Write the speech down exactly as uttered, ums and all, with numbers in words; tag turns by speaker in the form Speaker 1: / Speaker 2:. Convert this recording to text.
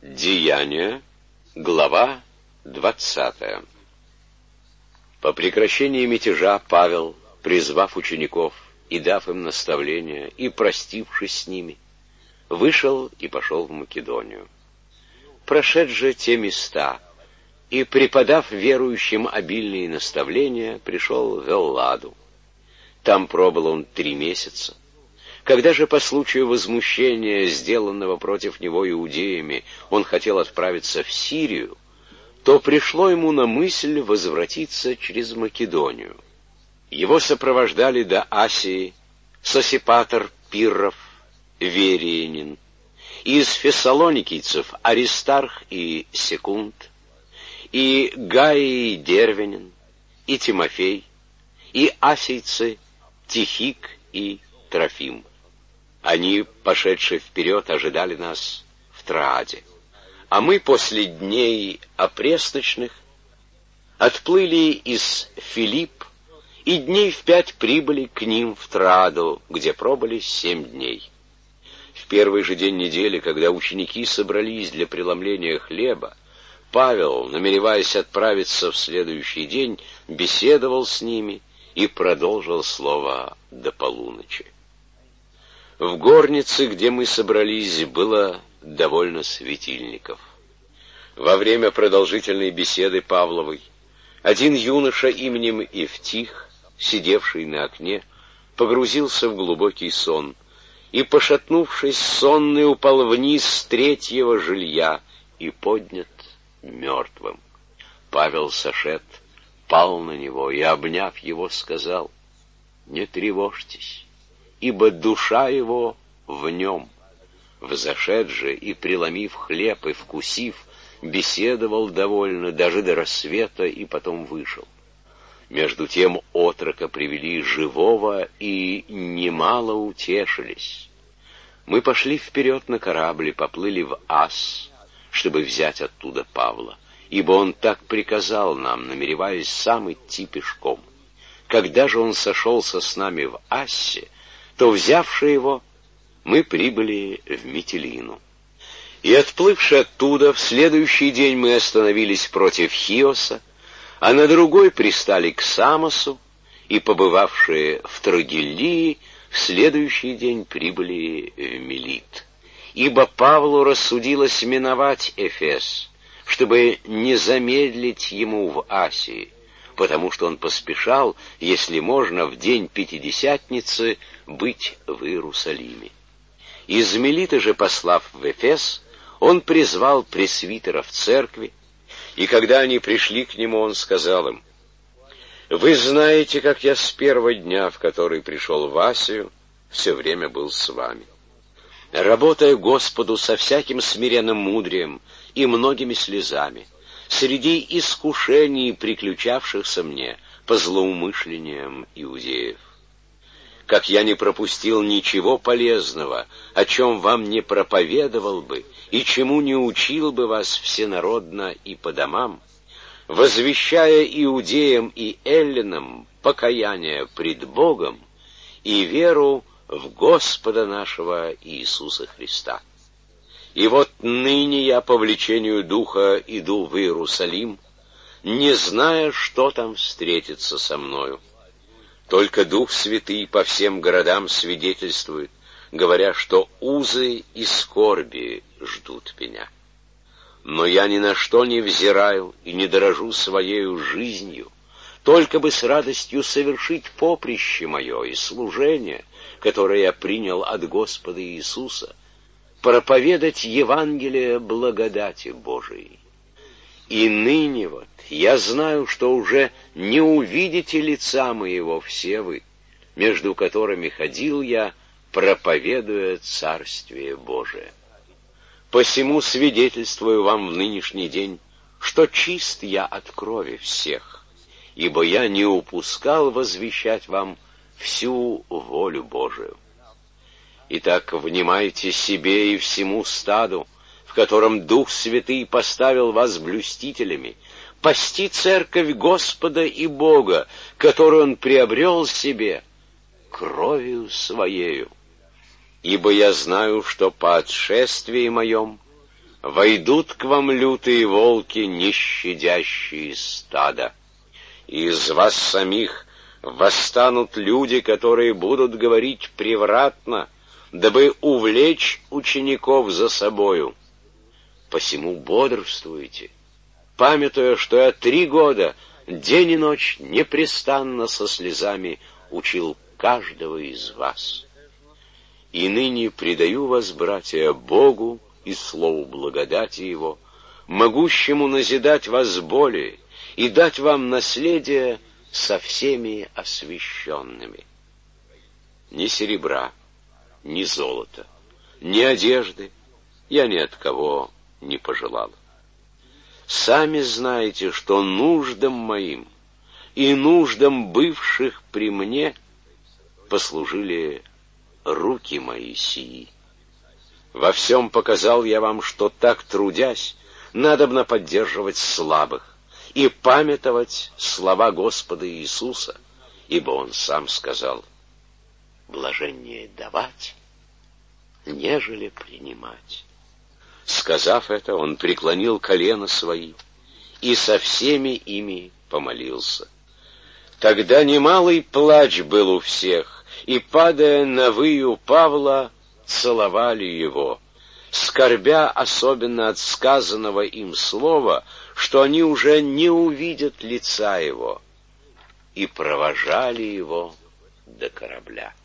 Speaker 1: Деяния, глава двадцатая. По прекращении мятежа Павел, призвав учеников и дав им наставления, и простившись с ними, вышел и пошел в Македонию. Прошед же те места и преподав верующим обильные наставления, пришел в Элладу. Там пробыл он три месяца. Когда же по случаю возмущения, сделанного против него иудеями, он хотел отправиться в Сирию, то пришло ему на мысль возвратиться через Македонию. Его сопровождали до Асии Сосипатр Пирров, Вериянин, и из фессалоникийцев Аристарх и Секунд, и Гаий Дервенин, и Тимофей, и асийцы Тихик и Трофим. Они, пошедшие вперед, ожидали нас в Трааде. А мы после дней опресночных отплыли из Филипп и дней в пять прибыли к ним в Трааду, где пробыли семь дней. В первый же день недели, когда ученики собрались для преломления хлеба, Павел, намереваясь отправиться в следующий день, беседовал с ними и продолжил слово до полуночи. В горнице, где мы собрались, было довольно светильников. Во время продолжительной беседы Павловой один юноша именем Евтих, сидевший на окне, погрузился в глубокий сон и, пошатнувшись, сонный упал вниз с третьего жилья и поднят мертвым. Павел сошед, пал на него и, обняв его, сказал: «Не тревожьтесь, ибо душа его в нем». Взошед же и, преломив хлеб и вкусив, беседовал довольно даже до рассвета и потом вышел. Между тем отрока привели живого и немало утешились. Мы пошли вперед на корабль и поплыли в Ас, чтобы взять оттуда Павла, ибо он так приказал нам, намереваясь сам идти пешком. Когда же он сошелся с нами в Ассе, то, взявши его, мы прибыли в Митилину. И, отплывши оттуда, в следующий день мы остановились против Хиоса, а на другой пристали к Самосу, и, побывавшие в Трогилии, в следующий день прибыли в Милит. Ибо Павлу рассудилось миновать Эфес, чтобы не замедлить ему в Асии, потому что он поспешал, если можно, в день Пятидесятницы быть в Иерусалиме. Из Милита же, послав в Эфес, он призвал пресвитеров церкви, и когда они пришли к нему, он сказал им: «Вы знаете, как я с первого дня, в который пришел в Асию, все время был с вами, работая Господу со всяким смиренным мудрием и многими слезами, среди искушений, приключавшихся мне по злоумышлениям иудеев. Как я не пропустил ничего полезного, о чем вам не проповедовал бы и чему не учил бы вас всенародно и по домам, возвещая иудеям и эллинам покаяние пред Богом и веру в Господа нашего Иисуса Христа. И вот ныне я по влечению Духа иду в Иерусалим, не зная, что там встретится со мною. Только Дух Святый по всем городам свидетельствует, говоря, что узы и скорби ждут меня. Но я ни на что не взираю и не дорожу своею жизнью, только бы с радостью совершить поприще мое и служение, которое я принял от Господа Иисуса, проповедать Евангелие благодати Божией. И ныне вот я знаю, что уже не увидите лица моего все вы, между которыми ходил я, проповедуя Царствие Божие. Посему свидетельствую вам в нынешний день, что чист я от крови всех, ибо я не упускал возвещать вам всю волю Божию. Итак, внимайте себе и всему стаду, в котором Дух Святый поставил вас блюстителями, пасти церковь Господа и Бога, которую Он приобрел себе кровью Своею. Ибо я знаю, что по отшествии моем войдут к вам лютые волки, не щадящие стада. И из вас самих восстанут люди, которые будут говорить превратно, дабы увлечь учеников за собою. Посему бодрствуйте, памятуя, что я три года, день и ночь, непрестанно со слезами учил каждого из вас. И ныне предаю вас, братья, Богу и слову благодати Его, могущему назидать вас более и дать вам наследие со всеми освященными. Ни серебра, ни золота, ни одежды я ни от кого не пожелал. Сами знаете, что нуждам моим и нуждам бывших при мне послужили руки мои сии. Во всем показал я вам, что так трудясь, надобно поддерживать слабых и памятовать слова Господа Иисуса, ибо Он сам сказал: блаженнее давать, нежели принимать. Сказав это, Он преклонил колена свои и со всеми ими помолился. Тогда немалый плач был у всех, и, падая на выю Павла, целовали его, скорбя особенно от сказанного им слова, что они уже не увидят лица его, и провожали его до корабля.